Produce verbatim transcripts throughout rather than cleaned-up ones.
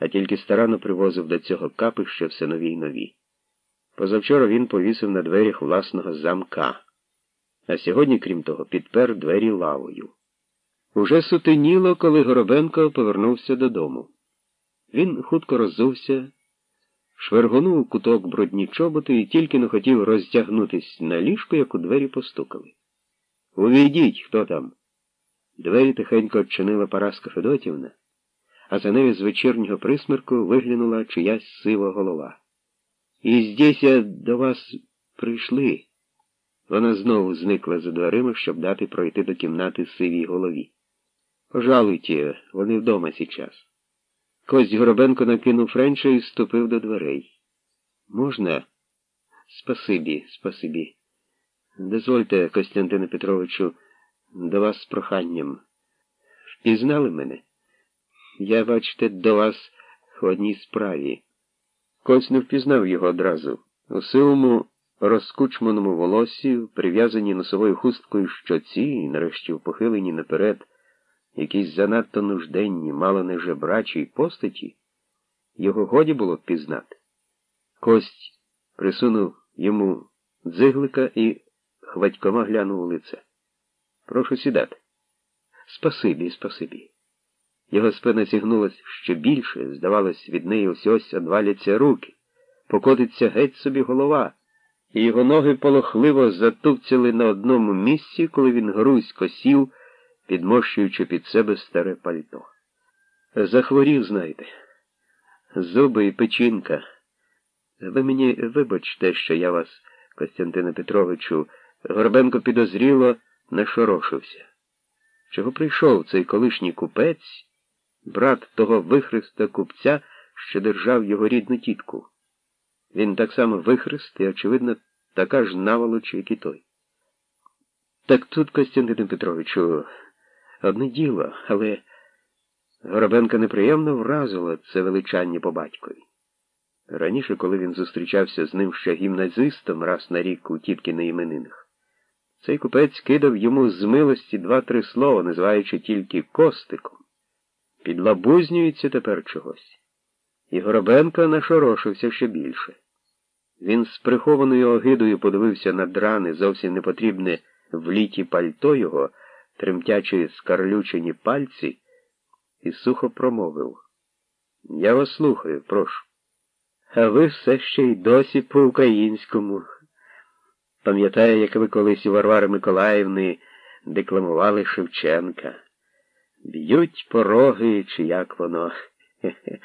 а тільки старанно привозив до цього капища все нові й нові. Позавчора він повісив на дверях власного замка, а сьогодні, крім того, підпер двері лавою. Уже сутеніло, коли Горобенко повернувся додому. Він хутко роззувся, швергонув у куток брудні чоботи і тільки не хотів роздягнутись на ліжку, як у двері постукали. «Увійдіть, хто там?» Двері тихенько відчинила Параска Федотівна, а за нею з вечірнього присмерку виглянула чиясь сива голова. «І здесь я до вас прийшли». Вона знову зникла за дверима, щоб дати пройти до кімнати сивій голові. «Пожалуйте, вони вдома сейчас». Кость Горобенко накинув френча і ступив до дверей. «Можна?» «Спасибі, спасибі. Дозвольте, Костянтину Петровичу, до вас з проханням. Впізнали мене? Я, бачите, до вас в одній справі». Кость не впізнав його одразу. У сивому, розкучманому волосі, прив'язані носовою хусткою щоці і, нарешті, в похиленні наперед, якісь занадто нужденні, мало не жебрачій постаті, його годі було впізнати. Кость присунув йому дзиглика і хватькома глянув у лице. «Прошу сідати». «Спасибі, спасибі». Його спина зігнулась ще більше, здавалось, від неї ось-ось одваляться руки, покотиться геть собі голова, і його ноги полохливо затупцяли на одному місці, коли він грузько сів, підмощуючи під себе старе пальто. «Захворів, знаєте. Зуби і печінка. Ви мені вибачте, що я вас, Костянтине Петровичу». Горобенко підозріло нашорошився. Чого прийшов цей колишній купець, брат того вихриста купця, що держав його рідну тітку? Він так само вихрист і, очевидно, така ж наволоч, як і той. «Так тут, Костянтине Петровичу, одне діло, але...» Горобенка неприємно вразило це величання по батькові. Раніше, коли він зустрічався з ним ще гімназистом раз на рік у тітки на іменинах, цей купець кидав йому з милості два-три слова, називаючи тільки Костиком. Підлабузнюється тепер чогось. І Горобенко нашорошився ще більше. Він з прихованою огидою подивився на дране, зовсім непотрібне в літі пальто його, тремтячі скарлючені пальці, і сухо промовив: «Я вас слухаю, прошу». «А ви все ще й досі по-українському. Пам'ятаю, як ви колись у Варвари Миколаївни декламували Шевченка. Б'ють пороги, чи як воно». Хе-хе.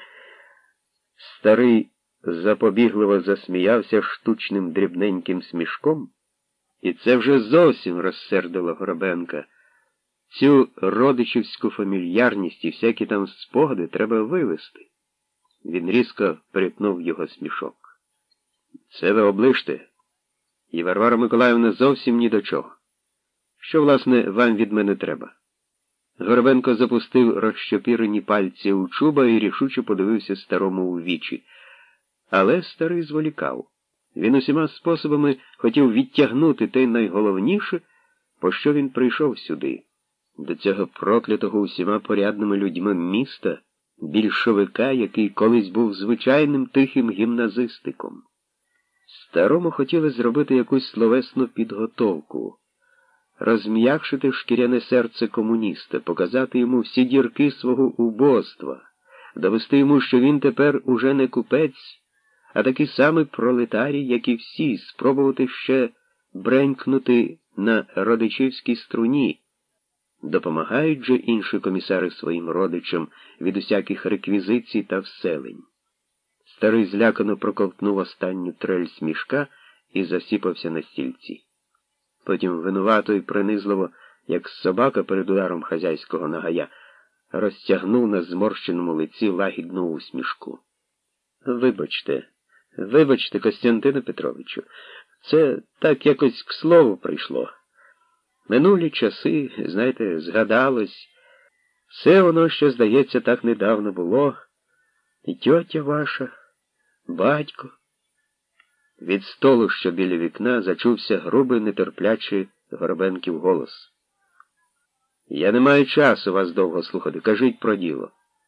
Старий запобігливо засміявся штучним дрібненьким смішком, і це вже зовсім розсердило Горобенка. Цю родичівську фамільярність і всякі там спогади треба вивести. Він різко перетнув його смішок. «Це ви оближте. І Варвара Миколаївна зовсім ні до чого. Що, власне, вам від мене треба?» Горобенко запустив розщопірені пальці у чуба і рішуче подивився старому у вічі. Але старий зволікав. Він усіма способами хотів відтягнути те найголовніше, по що він прийшов сюди, до цього проклятого усіма порядними людьми міста, більшовика, який колись був звичайним тихим гімназистиком. Старому хотіли зробити якусь словесну підготовку, розм'якшити шкіряне серце комуніста, показати йому всі дірки свого убоства, довести йому, що він тепер уже не купець, а такий самий пролетарій, як і всі, спробувати ще бренькнути на родичівській струні. Допомагають же інші комісари своїм родичам від усяких реквізицій та вселень. Старий злякано проковтнув останню трель смішка і засіпався на стільці. Потім винувато і принизливо, як собака перед ударом хазяйського нагая, розтягнув на зморщеному лиці лагідну усмішку. «Вибачте, вибачте, Костянтине Петровичу, це так якось к слову прийшло. Минулі часи, знаєте, згадалось, все воно, що, здається, так недавно було, і тьотя ваша, батько». Від столу, що біля вікна, зачувся грубий, нетерплячий Горобенків голос. «Я не маю часу вас довго слухати, кажіть про діло».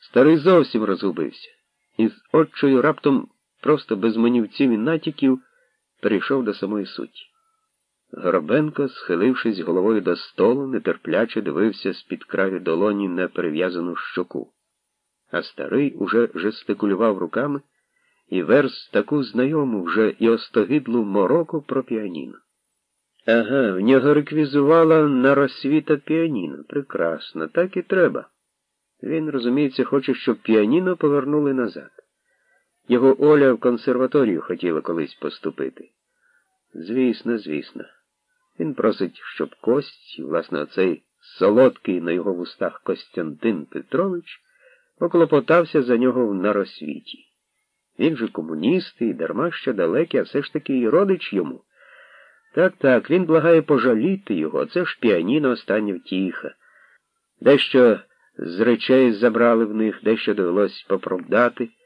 Старий зовсім розгубився. І з отчою раптом, просто без манівців і натяків, перейшов до самої суті. Горобенко, схилившись головою до столу, нетерпляче дивився з-під краю долоні на перев'язану щоку. А старий уже жестикулював руками і верз таку знайому вже і остогидлу мороку про піаніно. Ага, в нього реквізувала на розсвіта піаніно. Прекрасно, так і треба. Він, розуміється, хоче, щоб піаніно повернули назад. Його Оля в консерваторію хотіла колись поступити. Звісно, звісно. Він просить, щоб Кость, власне, оцей солодкий на його вустах Костянтин Петрович, поклопотався за нього на розсвіті. Він же комуніст і дарма що далекий, а все ж таки і родич йому. Так-так, він благає пожаліти його, це ж піаніно остання втіха. Дещо з речей забрали в них, дещо довелось попродати.